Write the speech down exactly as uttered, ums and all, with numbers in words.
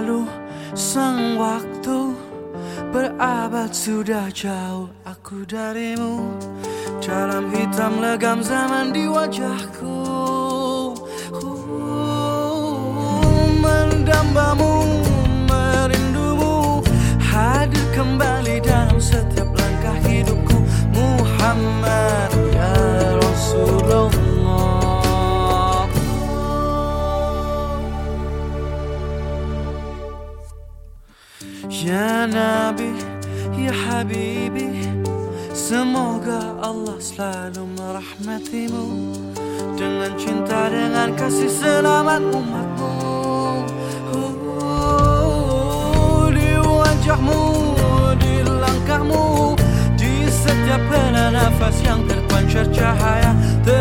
lalu, sang waktu berabad sudah jauh aku darimu. Dalam hitam legam zaman di wajahku, uh, mendambamu, merindumu, hadir kembali dalam setiap langkah hidupku. Muhammad ya Rasulullah. Ya Nabi, ya Habibi, semoga Allah selalu merahmatimu dengan cinta, dengan kasih selamat umatmu. uh, Di wajahmu, di langkahmu, di setiap hela nafas yang terpancar cahaya.